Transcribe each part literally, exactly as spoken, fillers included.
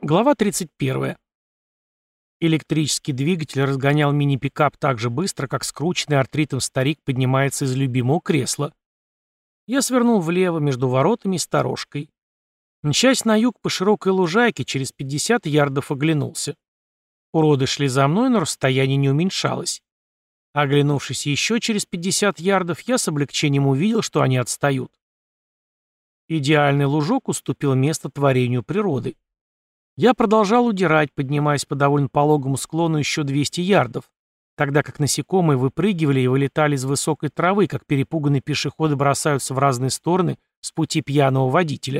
Глава тридцать первая. Электрический двигатель разгонял мини-пикап так же быстро, как скрученный артритом старик поднимается из любимого кресла. Я свернул влево между воротами и сторожкой. Мчась на юг по широкой лужайке, через пятьдесят ярдов оглянулся. Уроды шли за мной, но расстояние не уменьшалось. Оглянувшись еще через пятьдесят ярдов, я с облегчением увидел, что они отстают. Идеальный лужок уступил место творению природы. Я продолжал удирать, поднимаясь по довольно пологому склону еще двести ярдов, тогда как насекомые выпрыгивали и вылетали из высокой травы, как перепуганные пешеходы бросаются в разные стороны с пути пьяного водителя.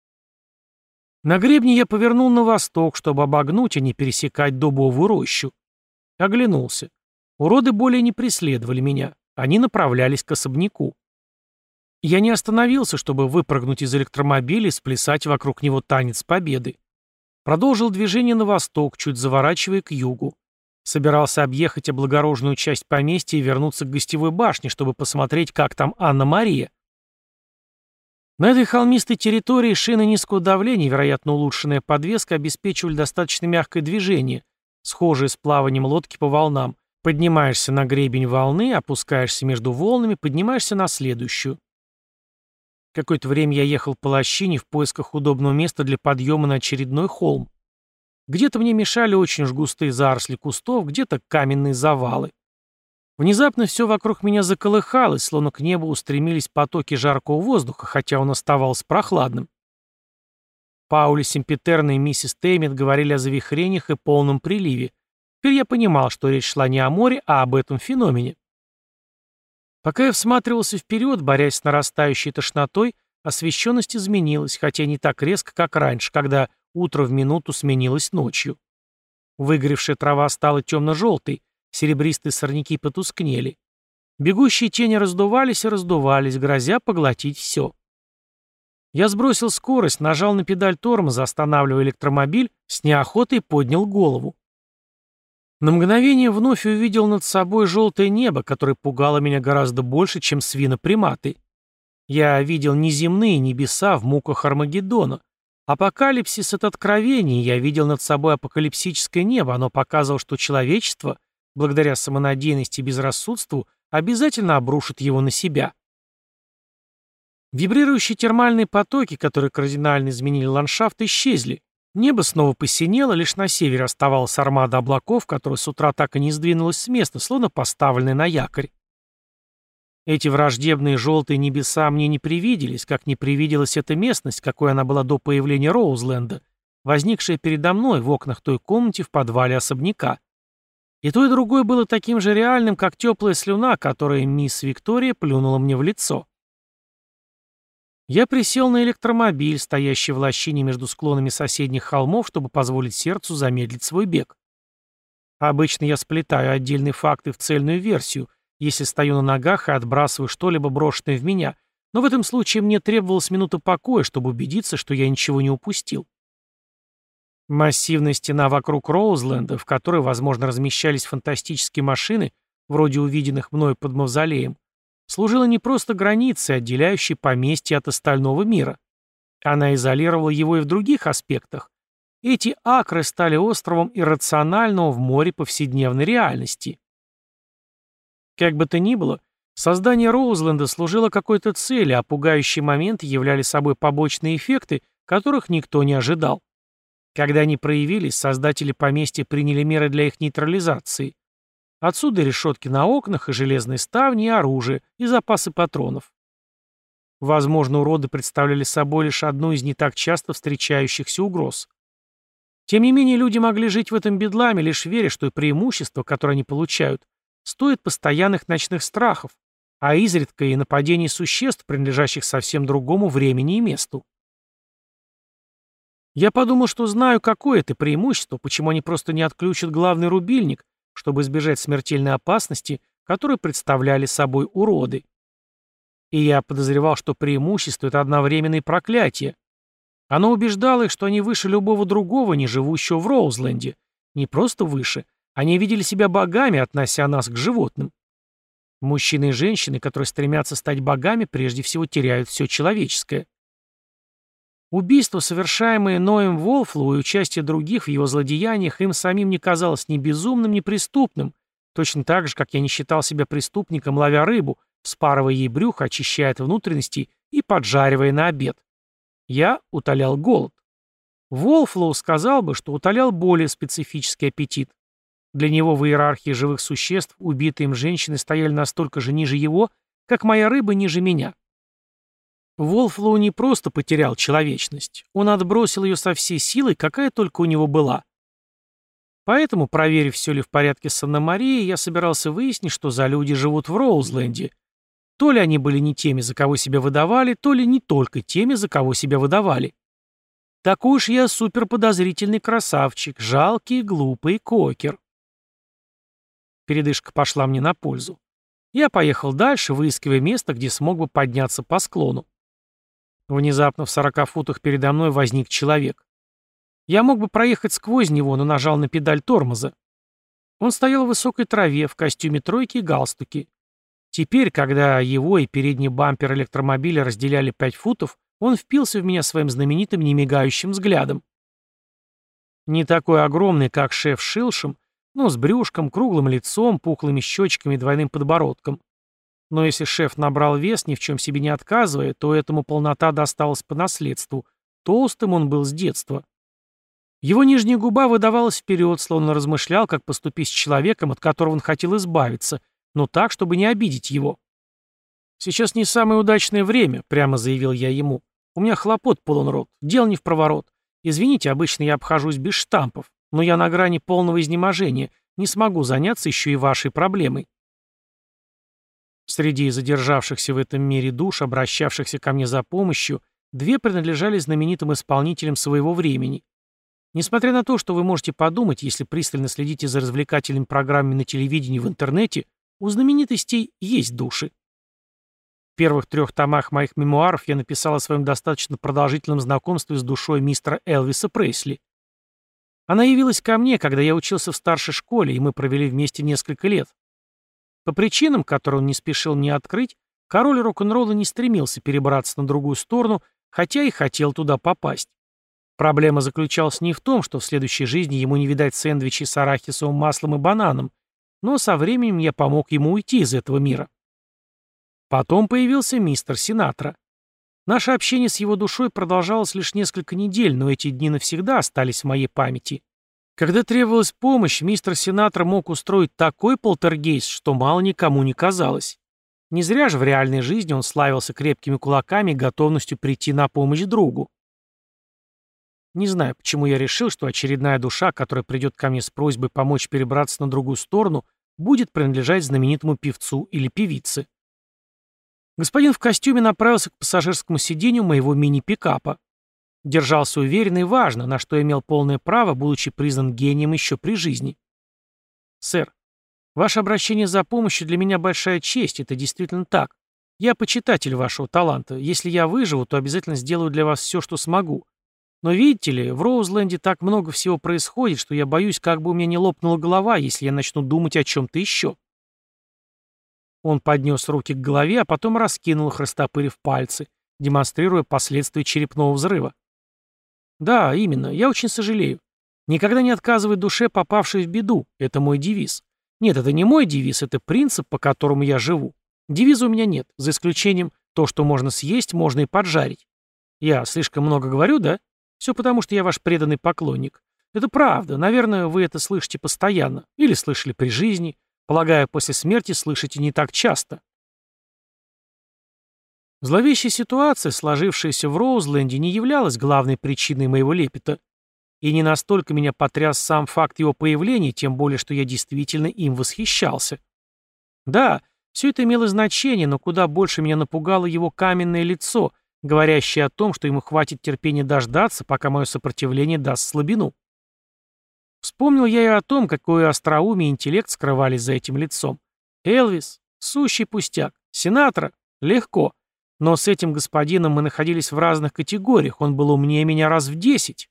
На гребне я повернул на восток, чтобы обогнуть, а не пересекать дубовую рощу. Оглянулся. Уроды более не преследовали меня. Они направлялись к особняку. Я не остановился, чтобы выпрыгнуть из электромобиля и сплясать вокруг него танец победы. Продолжил движение на восток, чуть заворачивая к югу. Собирался объехать облагороженную часть поместья и вернуться к гостевой башне, чтобы посмотреть, как там Анна-Мария. На этой холмистой территории шины низкого давления, вероятно, улучшенная подвеска, обеспечивали достаточно мягкое движение, схожее с плаванием лодки по волнам. Поднимаешься на гребень волны, опускаешься между волнами, поднимаешься на следующую. Какое-то время я ехал по лощине в поисках удобного места для подъема на очередной холм. Где-то мне мешали очень уж густые заросли кустов, где-то каменные завалы. Внезапно все вокруг меня заколыхалось, словно к небу устремились потоки жаркого воздуха, хотя он оставался прохладным. Паули Семпетерна и миссис Теймит говорили о завихрениях и полном приливе. Теперь я понимал, что речь шла не о море, а об этом феномене. Пока я всматривался вперед, борясь с нарастающей тошнотой, освещенность изменилась, хотя не так резко, как раньше, когда утро в минуту сменилось ночью. Выгоревшая трава стала темно-желтой, серебристые сорняки потускнели. Бегущие тени раздувались и раздувались, грозя поглотить все. Я сбросил скорость, нажал на педаль тормоза, останавливая электромобиль, с неохотой поднял голову. На мгновение вновь увидел над собой желтое небо, которое пугало меня гораздо больше, чем свиноприматы. Я видел неземные небеса в муках Армагеддона. Апокалипсис — это откровение, я видел над собой апокалипсическое небо, оно показывало, что человечество, благодаря самонадеянности и безрассудству, обязательно обрушит его на себя. Вибрирующие термальные потоки, которые кардинально изменили ландшафт, исчезли. Небо снова посинело, лишь на севере оставалась армада облаков, которая с утра так и не сдвинулась с места, словно поставленная на якорь. Эти враждебные желтые небеса мне не привиделись, как не привиделась эта местность, какой она была до появления Роузленда, возникшая передо мной в окнах той комнаты в подвале особняка. И то, и другое было таким же реальным, как теплая слюна, которой мисс Виктория плюнула мне в лицо. Я присел на электромобиль, стоящий в лощине между склонами соседних холмов, чтобы позволить сердцу замедлить свой бег. Обычно я сплетаю отдельные факты в цельную версию, если стою на ногах и отбрасываю что-либо брошенное в меня, но в этом случае мне требовалась минута покоя, чтобы убедиться, что я ничего не упустил. Массивная стена вокруг Роузленда, в которой, возможно, размещались фантастические машины, вроде увиденных мною под мавзолеем, служила не просто границей, отделяющей поместье от остального мира. Она изолировала его и в других аспектах. Эти акры стали островом иррационального в море повседневной реальности. Как бы то ни было, создание Роузленда служило какой-то цели, а пугающие моменты являли собой побочные эффекты, которых никто не ожидал. Когда они проявились, создатели поместья приняли меры для их нейтрализации. Отсюда решетки на окнах, и железные ставни, и оружие, и запасы патронов. Возможно, уроды представляли собой лишь одну из не так часто встречающихся угроз. Тем не менее, люди могли жить в этом бедламе, лишь веря, что и преимущество, которое они получают, стоит постоянных ночных страхов, а изредка и нападений существ, принадлежащих совсем другому времени и месту. Я подумал, что знаю, какое это преимущество, почему они просто не отключат главный рубильник, чтобы избежать смертельной опасности, которую представляли собой уроды. И я подозревал, что преимущество — это одновременное проклятие. Оно убеждало их, что они выше любого другого, не живущего в Роузленде. Не просто выше, они видели себя богами, относя нас к животным. Мужчины и женщины, которые стремятся стать богами, прежде всего теряют все человеческое. Убийство, совершаемое Ноем Волфлоу и участие других в его злодеяниях, им самим не казалось ни безумным, ни преступным, точно так же, как я не считал себя преступником, ловя рыбу, вспарывая ей брюхо, очищая от внутренностей и поджаривая на обед. Я утолял голод. Волфлоу сказал бы, что утолял более специфический аппетит. Для него в иерархии живых существ убитые им женщины стояли настолько же ниже его, как моя рыба ниже меня. Волфлоу не просто потерял человечность, он отбросил ее со всей силой, какая только у него была. Поэтому, проверив, все ли в порядке с Анна-Марией, я собирался выяснить, что за люди живут в Роузленде. То ли они были не теми, за кого себя выдавали, то ли не только теми, за кого себя выдавали. Такой уж я суперподозрительный красавчик, жалкий, глупый кокер. Передышка пошла мне на пользу. Я поехал дальше, выискивая место, где смог бы подняться по склону. Внезапно в сорока футах передо мной возник человек. Я мог бы проехать сквозь него, но нажал на педаль тормоза. Он стоял в высокой траве, в костюме тройки и галстуке. Теперь, когда его и передний бампер электромобиля разделяли пять футов, он впился в меня своим знаменитым немигающим взглядом. Не такой огромный, как шеф Шилшем, но с брюшком, круглым лицом, пухлыми щечками и двойным подбородком. Но если шеф набрал вес, ни в чем себе не отказывая, то этому полнота досталась по наследству. Толстым он был с детства. Его нижняя губа выдавалась вперед, словно размышлял, как поступить с человеком, от которого он хотел избавиться, но так, чтобы не обидеть его. «Сейчас не самое удачное время», — прямо заявил я ему. «У меня хлопот полон рот, дел не впроворот. Извините, обычно я обхожусь без штампов, но я на грани полного изнеможения, не смогу заняться еще и вашей проблемой». Среди задержавшихся в этом мире душ, обращавшихся ко мне за помощью, две принадлежали знаменитым исполнителям своего времени. Несмотря на то, что вы можете подумать, если пристально следите за развлекательными программами на телевидении и в интернете, у знаменитостей есть души. В первых трех томах моих мемуаров я написал о своем достаточно продолжительном знакомстве с душой мистера Элвиса Пресли. Она явилась ко мне, когда я учился в старшей школе, и мы провели вместе несколько лет. По причинам, которые он не спешил мне открыть, король рок-н-ролла не стремился перебраться на другую сторону, хотя и хотел туда попасть. Проблема заключалась не в том, что в следующей жизни ему не видать сэндвичей с арахисовым маслом и бананом, но со временем я помог ему уйти из этого мира. Потом появился мистер Синатра. Наше общение с его душой продолжалось лишь несколько недель, но эти дни навсегда остались в моей памяти. Когда требовалась помощь, мистер Синатра мог устроить такой полтергейст, что мало никому не казалось. Не зря же в реальной жизни он славился крепкими кулаками и готовностью прийти на помощь другу. Не знаю, почему я решил, что очередная душа, которая придет ко мне с просьбой помочь перебраться на другую сторону, будет принадлежать знаменитому певцу или певице. Господин в костюме направился к пассажирскому сиденью моего мини-пикапа. Держался уверенно и важно, на что имел полное право, будучи признан гением еще при жизни. «Сэр, ваше обращение за помощью для меня большая честь, это действительно так. Я почитатель вашего таланта. Если я выживу, то обязательно сделаю для вас все, что смогу. Но видите ли, в Роузленде так много всего происходит, что я боюсь, как бы у меня не лопнула голова, если я начну думать о чем-то еще». Он поднес руки к голове, а потом раскинул их, растопырив пальцы, демонстрируя последствия черепного взрыва. «Да, именно. Я очень сожалею. Никогда не отказывай душе, попавшей в беду. Это мой девиз. Нет, это не мой девиз, это принцип, по которому я живу. Девиза у меня нет, за исключением то, что можно съесть, можно и поджарить. Я слишком много говорю, да? Все потому, что я ваш преданный поклонник. Это правда. Наверное, вы это слышите постоянно. Или слышали при жизни. Полагаю, после смерти слышите не так часто». Зловещая ситуация, сложившаяся в Роузленде, не являлась главной причиной моего лепета. И не настолько меня потряс сам факт его появления, тем более, что я действительно им восхищался. Да, все это имело значение, но куда больше меня напугало его каменное лицо, говорящее о том, что ему хватит терпения дождаться, пока мое сопротивление даст слабину. Вспомнил я и о том, какое остроумие и интеллект скрывались за этим лицом. Элвис — сущий пустяк. Синатра — легко. Но с этим господином мы находились в разных категориях, он был умнее меня раз в десять.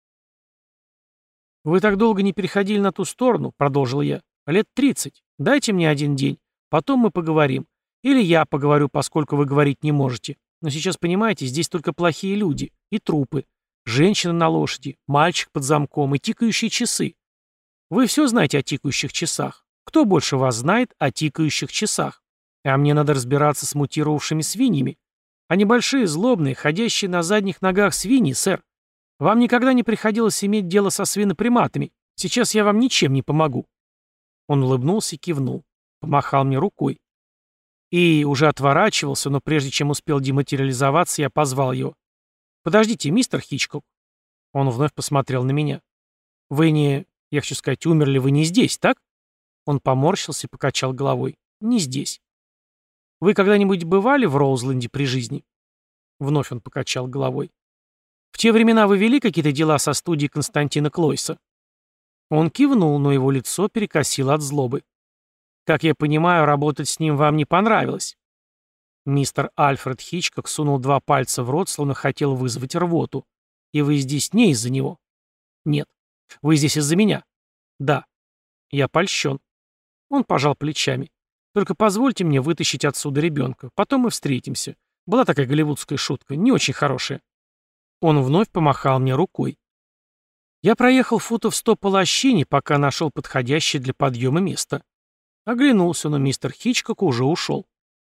«Вы так долго не переходили на ту сторону», — продолжил я. «Лет тридцать. Дайте мне один день. Потом мы поговорим. Или я поговорю, поскольку вы говорить не можете. Но сейчас, понимаете, здесь только плохие люди. и трупы, женщина на лошади, мальчик под замком и тикающие часы. Вы все знаете о тикающих часах. Кто больше вас знает о тикающих часах? А мне надо разбираться с мутировавшими свиньями. Они большие, злобные, ходящие на задних ногах свиньи, сэр. Вам никогда не приходилось иметь дело со свиноприматами. Сейчас я вам ничем не помогу». Он улыбнулся и кивнул. Помахал мне рукой. И уже отворачивался, но прежде чем успел дематериализоваться, я позвал его. «Подождите, мистер Хичкок». Он вновь посмотрел на меня. «Вы не... Я хочу сказать, умерли вы не здесь, так?» Он поморщился и покачал головой. «Не здесь». «Вы когда-нибудь бывали в Роузленде при жизни?» Вновь он покачал головой. «В те времена вы вели какие-то дела со студией Константина Клойса?» Он кивнул, но его лицо перекосило от злобы. «Как я понимаю, работать с ним вам не понравилось». Мистер Альфред Хичкок сунул два пальца в рот, словно хотел вызвать рвоту. «И вы здесь не из-за него?» «Нет». «Вы здесь из-за меня?» «Да». «Я польщен». Он пожал плечами. «Только позвольте мне вытащить отсюда ребенка. Потом мы встретимся. Была такая голливудская шутка, не очень хорошая». Он вновь помахал мне рукой. Я проехал футов сто по лощине, пока нашел подходящее для подъема место. Оглянулся, но мистер Хичкок уже ушел.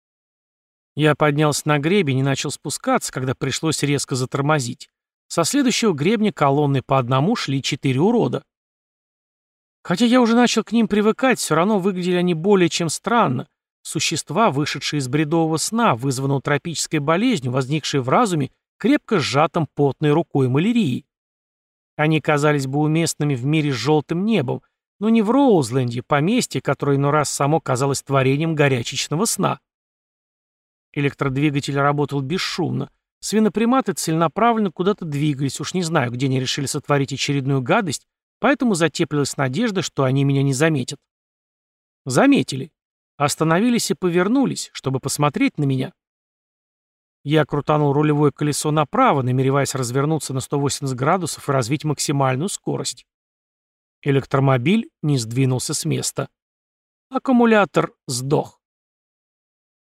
Я поднялся на гребень и начал спускаться, когда пришлось резко затормозить. Со следующего гребня колонны по одному шли четыре урода. Хотя я уже начал к ним привыкать, все равно выглядели они более чем странно. Существа, вышедшие из бредового сна, вызванного тропической болезнью, возникшей в разуме, крепко сжатым потной рукой малярии. Они казались бы уместными в мире с желтым небом, но не в Роузленде, поместье, которое иной раз само казалось творением горячечного сна. Электродвигатель работал бесшумно. Свиноприматы целенаправленно куда-то двигались, уж не знаю, где они решили сотворить очередную гадость, поэтому затеплилась надежда, что они меня не заметят. Заметили. Остановились и повернулись, чтобы посмотреть на меня. Я крутанул рулевое колесо направо, намереваясь развернуться на сто восемьдесят градусов и развить максимальную скорость. Электромобиль не сдвинулся с места. Аккумулятор сдох.